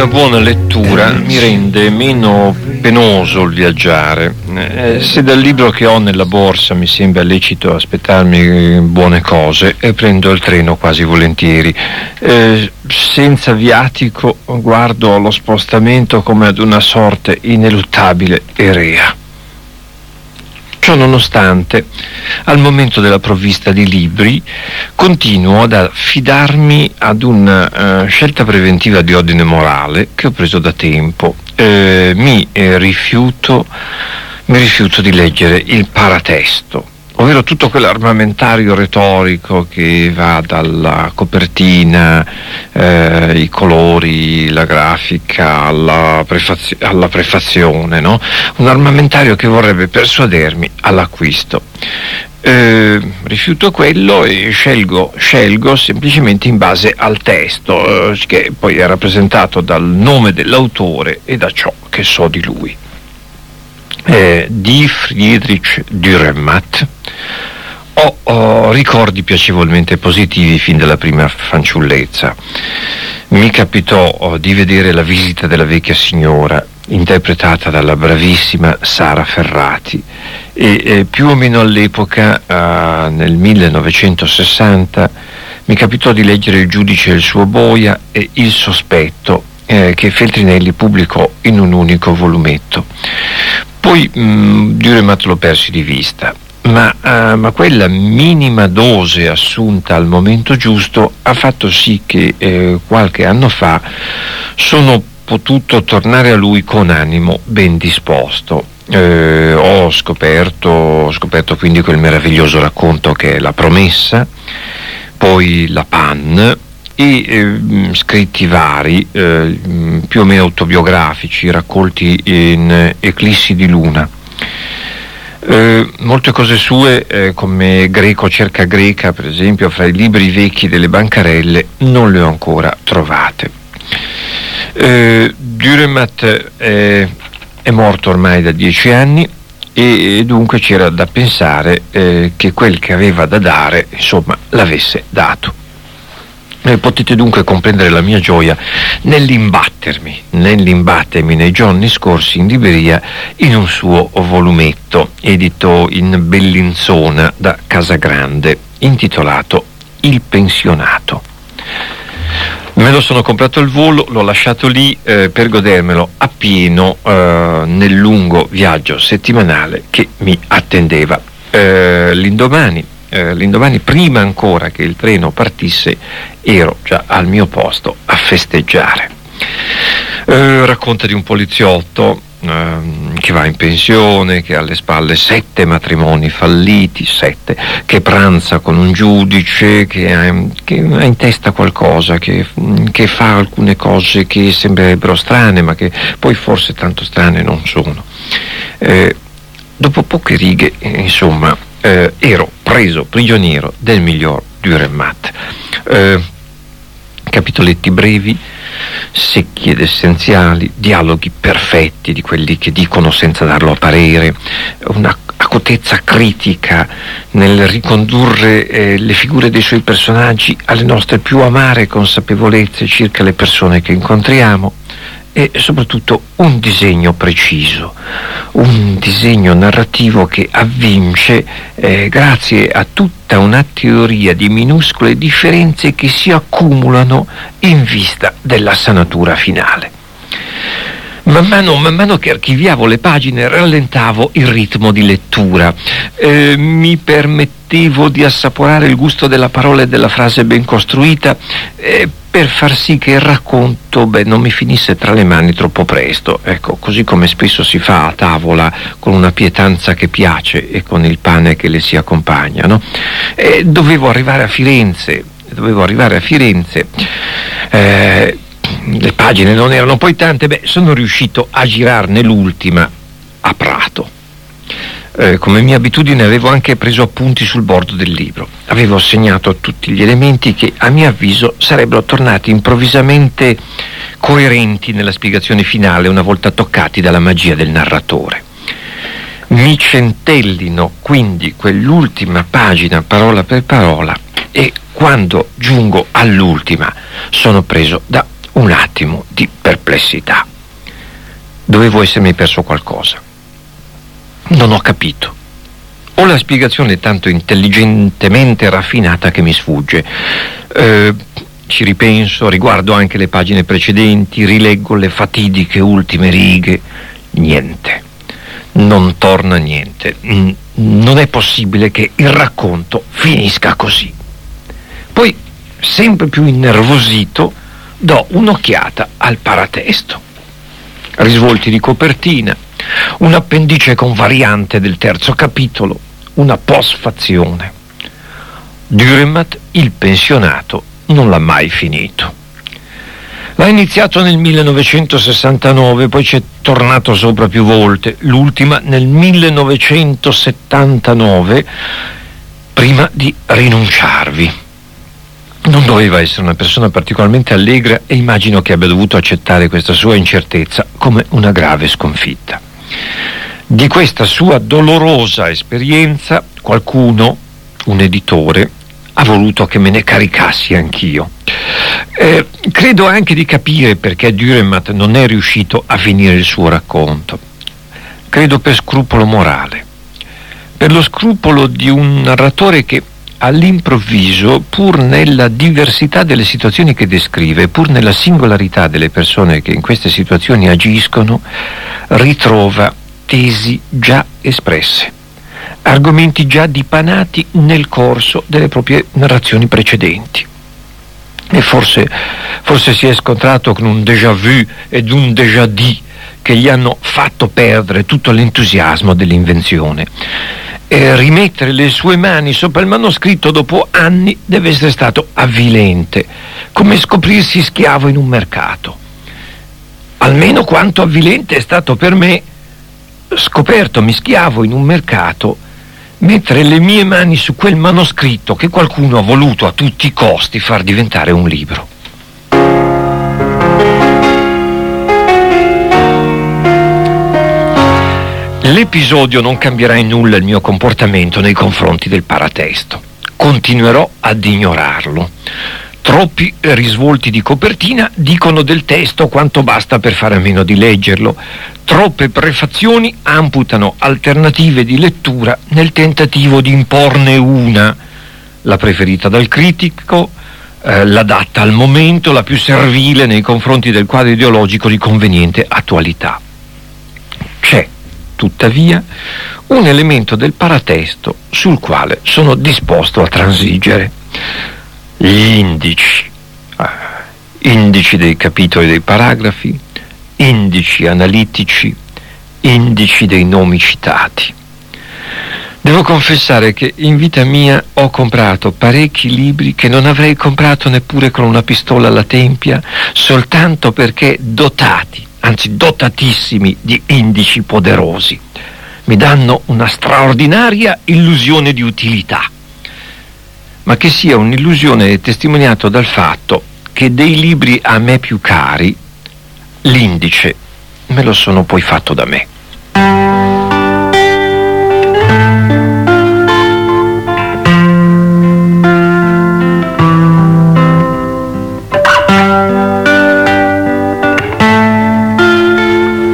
una buona lettura mi rende meno penoso il viaggiare. Se dal libro che ho nella borsa mi sembra lecito aspettarmi buone cose, prendo il treno quasi volentieri. Senza viatico guardo lo spostamento come ad una sorte ineluttabile e rea. Ciò nonostante, al momento della provvista di libri, continuo ad affidarmi ad una scelta preventiva di ordine morale che ho preso da tempo. Mi rifiuto di leggere il paratesto, ovvero tutto quell'armamentario retorico che va dalla copertina, i colori, la grafica, alla prefazione, no? Un armamentario che vorrebbe persuadermi all'acquisto. Rifiuto quello e scelgo semplicemente in base al testo, che poi è rappresentato dal nome dell'autore e da ciò che so di lui. Di Friedrich Dürrenmatt ho ricordi piacevolmente positivi fin dalla prima fanciullezza. Mi capitò di vedere La visita della vecchia signora, interpretata dalla bravissima Sara Ferrati, e più o meno all'epoca, nel 1960, mi capitò di leggere Il giudice e il suo boia e Il sospetto, che Feltrinelli pubblicò in un unico volumetto. Poi Dürrenmatt lo persi di vista, ma quella minima dose assunta al momento giusto ha fatto sì che qualche anno fa sono potuto tornare a lui con animo ben disposto. Ho scoperto quindi quel meraviglioso racconto che è La promessa, poi La Panne, e scritti vari, più o meno autobiografici, raccolti in Eclissi di luna. Molte cose sue, come Greco cerca Greca, per esempio, fra i libri vecchi delle bancarelle, non le ho ancora trovate. Dürrenmatt è morto ormai da 10 anni e dunque c'era da pensare che quel che aveva da dare, insomma, l'avesse dato. Potete dunque comprendere la mia gioia nell'imbattermi nei giorni scorsi in libreria in un suo volumetto edito in Bellinzona da Casagrande, intitolato Il pensionato. Me lo sono comprato al volo, l'ho lasciato lì per godermelo appieno nel lungo viaggio settimanale che mi attendeva. L'indomani, prima ancora che il treno partisse, ero già al mio posto a festeggiare. Racconta di un poliziotto che va in pensione, che ha alle spalle 7 matrimoni falliti, che pranza con un giudice, che ha in testa qualcosa, che fa alcune cose che sembrerebbero strane, ma che poi forse tanto strane non sono. Dopo poche righe, insomma, ero preso prigioniero del miglior Dürrenmatt. Capitoletti brevi, secchi ed essenziali, dialoghi perfetti di quelli che dicono senza darlo a parere, una acutezza critica nel ricondurre le figure dei suoi personaggi alle nostre più amare consapevolezze circa le persone che incontriamo, e soprattutto un disegno preciso, un disegno narrativo che avvince grazie a tutta una teoria di minuscole differenze che si accumulano in vista della sanatura finale. Man mano che archiviavo le pagine rallentavo il ritmo di lettura, mi permettevo di assaporare il gusto della parola e della frase ben costruita, per far sì che il racconto non mi finisse tra le mani troppo presto, ecco, così come spesso si fa a tavola con una pietanza che piace e con il pane che le si accompagna, no? Dovevo arrivare a Firenze, le pagine non erano poi tante, sono riuscito a girarne l'ultima a Prato. Come mia abitudine avevo anche preso appunti sul bordo del libro. Avevo segnato tutti gli elementi che a mio avviso sarebbero tornati improvvisamente coerenti nella spiegazione finale una volta toccati dalla magia del narratore. Mi centellino quindi quell'ultima pagina parola per parola e quando giungo all'ultima sono preso da un attimo di perplessità. complessità. Dovevo essermi perso qualcosa. Non ho capito. O la spiegazione è tanto intelligentemente raffinata che mi sfugge. Ci ripenso, riguardo anche le pagine precedenti, rileggo le fatidiche ultime righe. Niente. Non torna niente. Non è possibile che il racconto finisca così. Poi, sempre più innervosito, do un'occhiata al paratesto. Risvolti di copertina, un appendice con variante del terzo capitolo, una postfazione. Dürrenmatt, il pensionato, non l'ha mai finito. L'ha iniziato nel 1969, poi ci è tornato sopra più volte, l'ultima nel 1979, prima di rinunciarvi. Non doveva essere una persona particolarmente allegra e immagino che abbia dovuto accettare questa sua incertezza come una grave sconfitta. Di questa sua dolorosa esperienza qualcuno, un editore, ha voluto che me ne caricassi anch'io. Credo anche di capire perché Dürrenmatt non è riuscito a finire il suo racconto. Credo per scrupolo morale, per lo scrupolo di un narratore che all'improvviso, pur nella diversità delle situazioni che descrive, pur nella singolarità delle persone che in queste situazioni agiscono, ritrova tesi già espresse, argomenti già dipanati nel corso delle proprie narrazioni precedenti. E forse si è scontrato con un déjà vu ed un déjà dit che gli hanno fatto perdere tutto l'entusiasmo dell'invenzione. E rimettere le sue mani sopra il manoscritto dopo anni deve essere stato avvilente, come scoprirsi schiavo in un mercato. Almeno quanto avvilente è stato per me scopertomi schiavo in un mercato, mettere le mie mani su quel manoscritto che qualcuno ha voluto a tutti i costi far diventare un libro. L'episodio non cambierà in nulla il mio comportamento nei confronti del paratesto. Continuerò ad ignorarlo. Troppi risvolti di copertina dicono del testo quanto basta per fare a meno di leggerlo. Troppe prefazioni amputano alternative di lettura nel tentativo di imporne una, la preferita dal critico, l'adatta al momento, la più servile nei confronti del quadro ideologico di conveniente attualità. C'è tuttavia un elemento del paratesto sul quale sono disposto a transigere: gli indici dei capitoli dei paragrafi, indici analitici, indici dei nomi citati. Devo confessare che in vita mia ho comprato parecchi libri che non avrei comprato neppure con una pistola alla tempia, soltanto perché dotati, anzi dotatissimi di indici poderosi. Mi danno una straordinaria illusione di utilità, ma che sia un'illusione è testimoniato dal fatto che dei libri a me più cari l'indice me lo sono poi fatto da me.